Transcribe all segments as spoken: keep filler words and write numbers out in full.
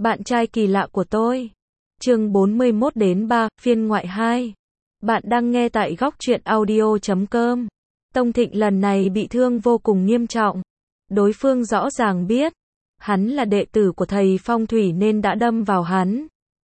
Bạn trai kỳ lạ của tôi. Chương bốn mươi mốt đến ba, phiên ngoại hai. Bạn đang nghe tại góc truyện audio chấm com. Tông Thịnh lần này bị thương vô cùng nghiêm trọng. Đối phương rõ ràng biết, hắn là đệ tử của thầy phong thủy nên đã đâm vào hắn.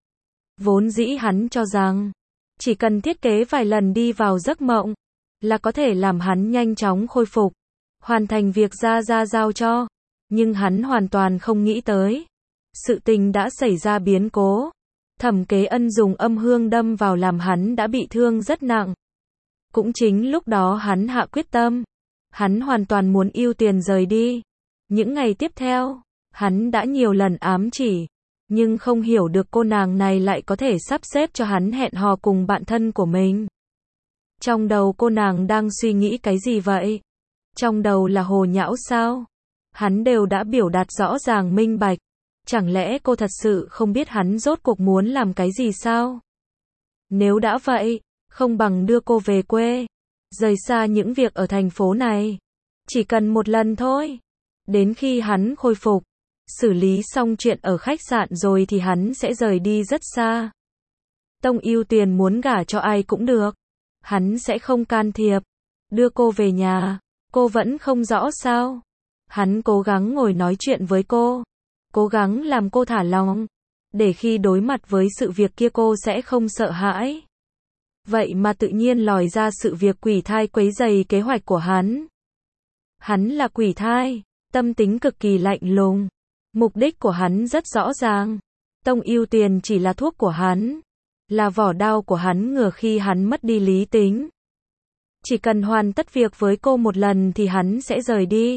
Vốn dĩ hắn cho rằng, chỉ cần thiết kế vài lần đi vào giấc mộng, là có thể làm hắn nhanh chóng khôi phục, hoàn thành việc Gia Gia giao cho. Nhưng hắn hoàn toàn không nghĩ tới. Sự tình đã xảy ra biến cố. Thẩm Kế Ân dùng âm hương đâm vào làm hắn đã bị thương rất nặng. Cũng chính lúc đó hắn hạ quyết tâm. Hắn hoàn toàn muốn Ưu Tuyền rời đi. Những ngày tiếp theo, hắn đã nhiều lần ám chỉ. Nhưng không hiểu được cô nàng này lại có thể sắp xếp cho hắn hẹn hò cùng bạn thân của mình. Trong đầu cô nàng đang suy nghĩ cái gì vậy? Trong đầu là hồ nhão sao? Hắn đều đã biểu đạt rõ ràng minh bạch. Chẳng lẽ cô thật sự không biết hắn rốt cuộc muốn làm cái gì sao? Nếu đã vậy, không bằng đưa cô về quê. Rời xa những việc ở thành phố này. Chỉ cần một lần thôi. Đến khi hắn khôi phục, xử lý xong chuyện ở khách sạn rồi thì hắn sẽ rời đi rất xa. Tông Ưu Tuyền muốn gả cho ai cũng được. Hắn sẽ không can thiệp. Đưa cô về nhà, cô vẫn không rõ sao? Hắn cố gắng ngồi nói chuyện với cô. Cố gắng làm cô thả lòng. Để khi đối mặt với sự việc kia cô sẽ không sợ hãi. Vậy mà tự nhiên lòi ra sự việc quỷ thai quấy rầy kế hoạch của hắn. Hắn là quỷ thai, tâm tính cực kỳ lạnh lùng. Mục đích của hắn rất rõ ràng. Tông Ưu Tuyền chỉ là thuốc của hắn. Là vỏ đao của hắn ngừa khi hắn mất đi lý tính. Chỉ cần hoàn tất việc với cô một lần thì hắn sẽ rời đi.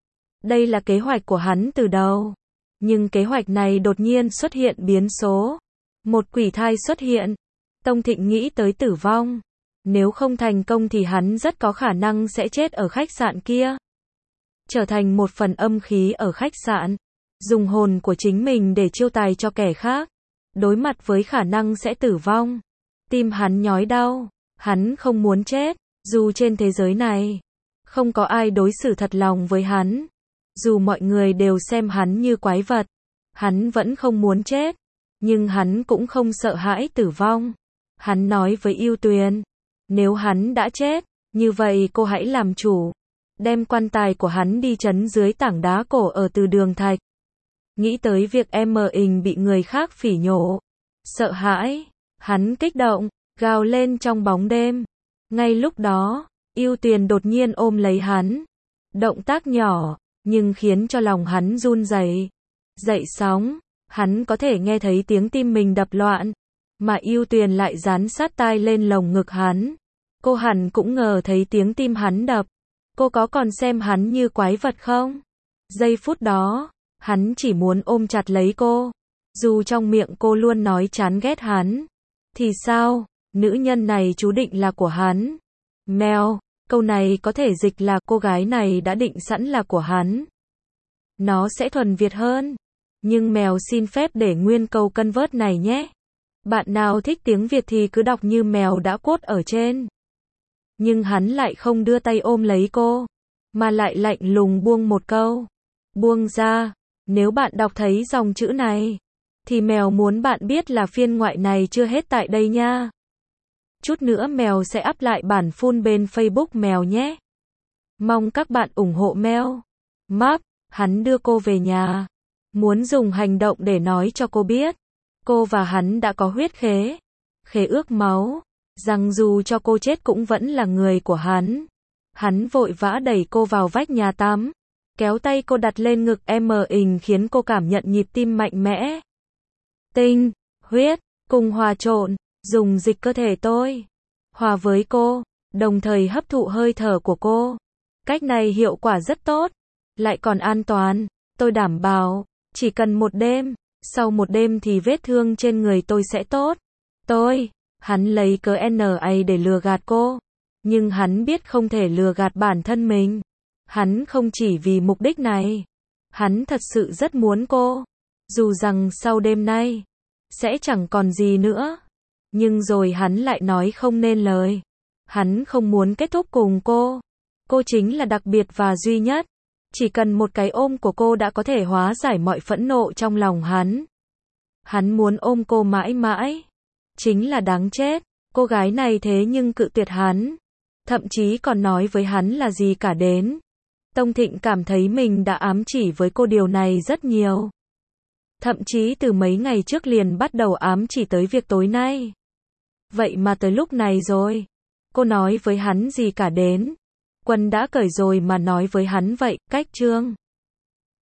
Đây là kế hoạch của hắn từ đầu. Nhưng kế hoạch này đột nhiên xuất hiện biến số. Một quỷ thai xuất hiện. Tông Thịnh nghĩ tới tử vong. Nếu không thành công thì hắn rất có khả năng sẽ chết ở khách sạn kia. Trở thành một phần âm khí ở khách sạn. Dùng hồn của chính mình để chiêu tài cho kẻ khác. Đối mặt với khả năng sẽ tử vong. Tim hắn nhói đau. Hắn không muốn chết. Dù trên thế giới này không có ai đối xử thật lòng với hắn. Dù mọi người đều xem hắn như quái vật. Hắn vẫn không muốn chết. Nhưng hắn cũng không sợ hãi tử vong. Hắn nói với Ưu Tuyền. Nếu hắn đã chết, như vậy cô hãy làm chủ. Đem quan tài của hắn đi trấn dưới tảng đá cổ ở từ đường thạch. Nghĩ tới việc em mình bị người khác phỉ nhổ. Sợ hãi. Hắn kích động, gào lên trong bóng đêm. Ngay lúc đó, Ưu Tuyền đột nhiên ôm lấy hắn. Động tác nhỏ, nhưng khiến cho lòng hắn run rẩy. Dậy sóng, hắn có thể nghe thấy tiếng tim mình đập loạn. Mà Ưu Tuyền lại dán sát tai lên lồng ngực hắn. Cô hẳn cũng ngờ thấy tiếng tim hắn đập. Cô có còn xem hắn như quái vật không? Giây phút đó, hắn chỉ muốn ôm chặt lấy cô. Dù trong miệng cô luôn nói chán ghét hắn. Thì sao? Nữ nhân này chú định là của hắn. Mèo, câu này có thể dịch là cô gái này đã định sẵn là của hắn. Nó sẽ thuần Việt hơn. Nhưng mèo xin phép để nguyên câu cân vớt này nhé. Bạn nào thích tiếng Việt thì cứ đọc như mèo đã quote ở trên. Nhưng hắn lại không đưa tay ôm lấy cô. Mà lại lạnh lùng buông một câu. Buông ra. Nếu bạn đọc thấy dòng chữ này. Thì mèo muốn bạn biết là phiên ngoại này chưa hết tại đây nha. Chút nữa mèo sẽ up lại bản full bên Facebook mèo nhé. Mong các bạn ủng hộ mèo. Mark, hắn đưa cô về nhà. Muốn dùng hành động để nói cho cô biết. Cô và hắn đã có huyết khế. Khế ước máu. Rằng dù cho cô chết cũng vẫn là người của hắn. Hắn vội vã đẩy cô vào vách nhà tắm. Kéo tay cô đặt lên ngực em mình khiến cô cảm nhận nhịp tim mạnh mẽ. Tinh, huyết, cùng hòa trộn. Dùng dịch cơ thể tôi. Hòa với cô. Đồng thời hấp thụ hơi thở của cô. Cách này hiệu quả rất tốt. Lại còn an toàn. Tôi đảm bảo. Chỉ cần một đêm. Sau một đêm thì vết thương trên người tôi sẽ tốt. Tôi. Hắn lấy cớ en a để lừa gạt cô. Nhưng hắn biết không thể lừa gạt bản thân mình. Hắn không chỉ vì mục đích này. Hắn thật sự rất muốn cô. Dù rằng sau đêm nay sẽ chẳng còn gì nữa. Nhưng rồi hắn lại nói không nên lời. Hắn không muốn kết thúc cùng cô. Cô chính là đặc biệt và duy nhất. Chỉ cần một cái ôm của cô đã có thể hóa giải mọi phẫn nộ trong lòng hắn. Hắn muốn ôm cô mãi mãi. Chính là đáng chết. Cô gái này thế nhưng cự tuyệt hắn. Thậm chí còn nói với hắn là gì cả đến. Tông Thịnh cảm thấy mình đã ám chỉ với cô điều này rất nhiều. Thậm chí từ mấy ngày trước liền bắt đầu ám chỉ tới việc tối nay. Vậy mà tới lúc này rồi. Cô nói với hắn gì cả đến. Quân đã cởi rồi mà nói với hắn vậy, cách trương.